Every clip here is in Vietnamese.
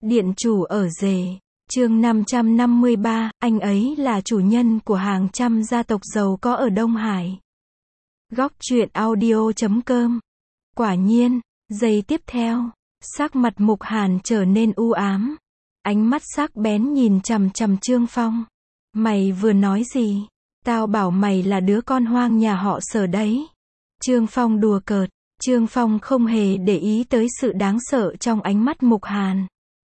Điện chủ ở rể. Chương 553, anh ấy là chủ nhân của hàng trăm gia tộc giàu có ở Đông Hải. Góc truyện audio.com. Quả nhiên, giây tiếp theo, sắc mặt Mục Hàn trở nên u ám. Ánh mắt sắc bén nhìn chằm chằm Trương Phong. Mày vừa nói gì? Tao bảo mày là đứa con hoang nhà họ Sở đấy. Trương Phong đùa cợt. Trương Phong không hề để ý tới sự đáng sợ trong ánh mắt Mục Hàn.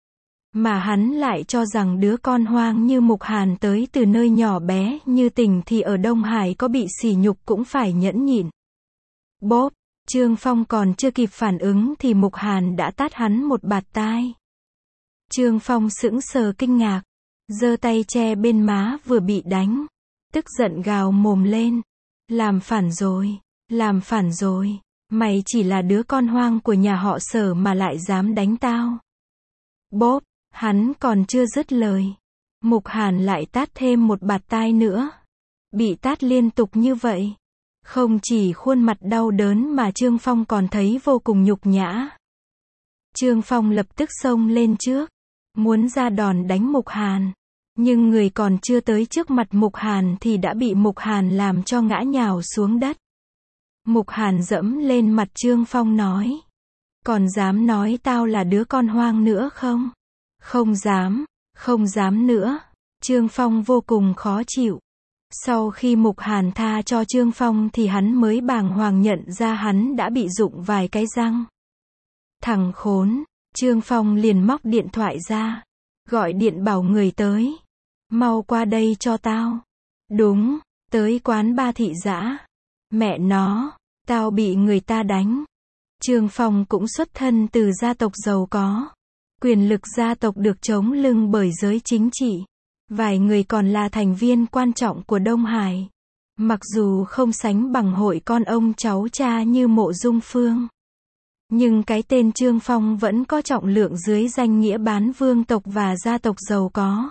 Mà hắn lại cho rằng đứa con hoang như Mục Hàn tới từ nơi nhỏ bé như Tỉnh thì ở Đông Hải có bị sỉ nhục cũng phải nhẫn nhịn. Bốp, Trương Phong còn chưa kịp phản ứng thì Mục Hàn đã tát hắn một bạt tai. Trương Phong sững sờ kinh ngạc, giơ tay che bên má vừa bị đánh, tức giận gào mồm lên. Làm phản rồi, làm phản rồi, mày chỉ là đứa con hoang của nhà họ Sở mà lại dám đánh tao. Bốp, hắn còn chưa dứt lời, Mục Hàn lại tát thêm một bạt tai nữa. Bị tát liên tục như vậy, không chỉ khuôn mặt đau đớn mà Trương Phong còn thấy vô cùng nhục nhã. Trương Phong lập tức xông lên trước, muốn ra đòn đánh Mục Hàn. Nhưng người còn chưa tới trước mặt Mục Hàn thì đã bị Mục Hàn làm cho ngã nhào xuống đất. Mục Hàn dẫm lên mặt Trương Phong nói. Còn dám nói tao là đứa con hoang nữa không? Không dám, không dám nữa. Trương Phong vô cùng khó chịu. Sau khi Mục Hàn tha cho Trương Phong thì hắn mới bàng hoàng nhận ra hắn đã bị rụng vài cái răng. Thằng khốn, Trương Phong liền móc điện thoại ra, gọi điện bảo người tới. Mau qua đây cho tao. Đúng, tới quán ba thị dã. Mẹ nó, tao bị người ta đánh. Trương Phong cũng xuất thân từ gia tộc giàu có. Quyền lực gia tộc được chống lưng bởi giới chính trị. Vài người còn là thành viên quan trọng của Đông Hải. Mặc dù không sánh bằng hội con ông cháu cha như Mộ Dung Phương. Nhưng cái tên Trương Phong vẫn có trọng lượng dưới danh nghĩa bán vương tộc và gia tộc giàu có.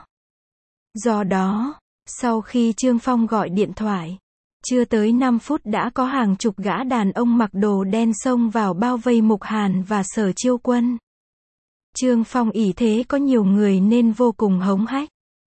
Do đó, sau khi Trương Phong gọi điện thoại, chưa tới 5 phút đã có hàng chục gã đàn ông mặc đồ đen xông vào bao vây Mục Hàn và Sở Chiêu Quân. Trương Phong ỷ thế có nhiều người nên vô cùng hống hách.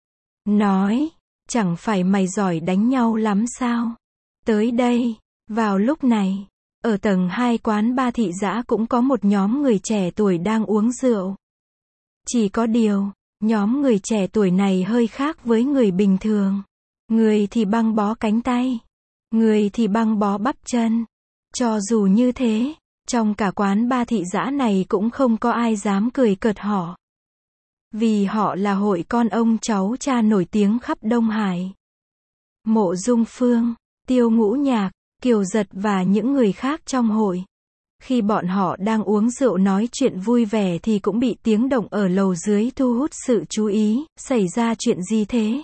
Nói, chẳng phải mày giỏi đánh nhau lắm sao? Tới đây. Vào lúc này, ở tầng 2 quán ba thị dã cũng có một nhóm người trẻ tuổi đang uống rượu. Chỉ có điều, nhóm người trẻ tuổi này hơi khác với người bình thường. Người thì băng bó cánh tay, người thì băng bó bắp chân. Cho dù như thế, trong cả quán ba thị dã này cũng không có ai dám cười cợt họ. Vì họ là hội con ông cháu cha nổi tiếng khắp Đông Hải. Mộ Dung Phương, Tiêu Ngũ Nhạc, Kiều Giật và những người khác trong hội. Khi bọn họ đang uống rượu nói chuyện vui vẻ thì cũng bị tiếng động ở lầu dưới thu hút sự chú ý. Xảy ra chuyện gì thế?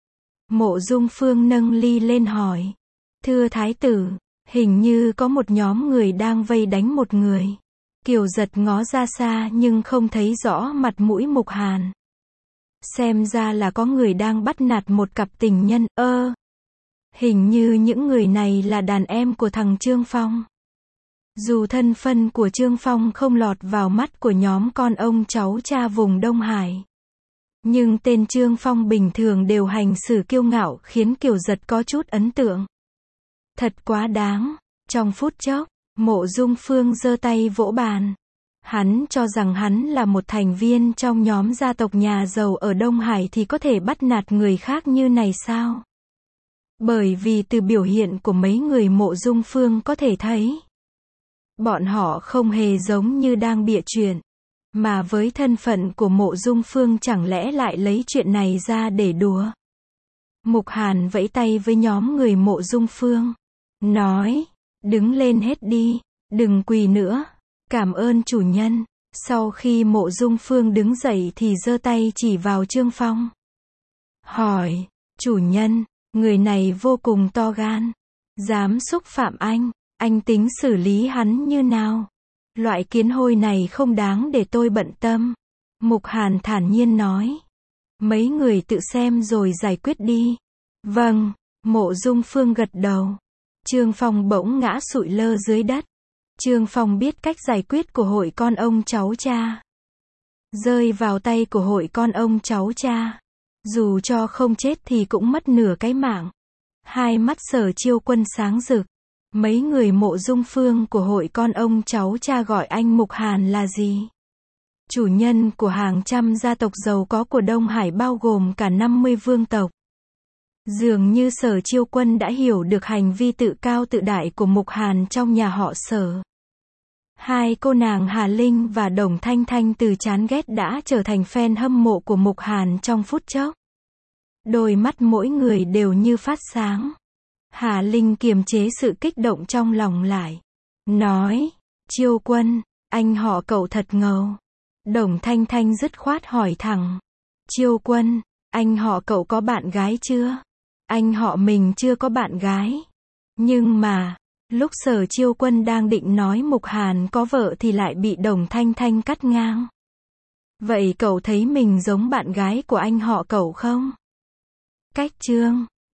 Mộ Dung Phương nâng ly lên hỏi. Thưa thái tử, hình như có một nhóm người đang vây đánh một người. Kiều Giật ngó ra xa nhưng không thấy rõ mặt mũi Mục Hàn. Xem ra là có người đang bắt nạt một cặp tình nhân. Hình như những người này là đàn em của thằng Trương Phong. Dù thân phận của Trương Phong không lọt vào mắt của nhóm con ông cháu cha vùng Đông Hải, nhưng tên Trương Phong bình thường đều hành xử kiêu ngạo khiến Kiều Giật có chút ấn tượng. Thật quá đáng. Trong phút chốc, Mộ Dung Phương giơ tay vỗ bàn. Hắn cho rằng hắn là một thành viên trong nhóm gia tộc nhà giàu ở Đông Hải thì có thể bắt nạt người khác như này sao? Bởi vì từ biểu hiện của mấy người Mộ Dung Phương có thể thấy, bọn họ không hề giống như đang bịa chuyện. Mà với thân phận của Mộ Dung Phương chẳng lẽ lại lấy chuyện này ra để đùa? Mục Hàn vẫy tay với nhóm người Mộ Dung Phương. Nói, đứng lên hết đi, đừng quỳ nữa. Cảm ơn chủ nhân. Sau khi Mộ Dung Phương đứng dậy thì giơ tay chỉ vào Trương Phong. Hỏi, chủ nhân, người này vô cùng to gan. Dám xúc phạm anh tính xử lý hắn như nào? Loại kiến hôi này không đáng để tôi bận tâm. Mục Hàn thản nhiên nói. Mấy người tự xem rồi giải quyết đi. Vâng, Mộ Dung Phương gật đầu. Trương Phong bỗng ngã sụi lơ dưới đất. Trương Phong biết cách giải quyết của hội con ông cháu cha. rơi vào tay của hội con ông cháu cha. Dù cho không chết thì cũng mất nửa cái mạng. Hai mắt Sở Chiêu Quân sáng rực. Mấy người Mộ Dung Phương của hội con ông cháu cha gọi anh Mục Hàn là gì? Chủ nhân của hàng trăm gia tộc giàu có của Đông Hải bao gồm cả 50 vương tộc. Dường như Sở Chiêu Quân đã hiểu được hành vi tự cao tự đại của Mục Hàn trong nhà họ Sở. Hai cô nàng Hà Linh và Đồng Thanh Thanh từ chán ghét đã trở thành fan hâm mộ của Mục Hàn trong phút chốc. Đôi mắt mỗi người đều như phát sáng. Hà Linh kiềm chế sự kích động trong lòng lại. Nói, Chiêu Quân, anh họ cậu thật ngầu. Đồng Thanh Thanh dứt khoát hỏi thẳng. Chiêu Quân, anh họ cậu có bạn gái chưa? Anh họ mình chưa có bạn gái. Nhưng mà, lúc Sở Chiêu Quân đang định nói Mục Hàn có vợ thì lại bị Đồng Thanh Thanh cắt ngang. Vậy cậu thấy mình giống bạn gái của anh họ cậu không? Cách chương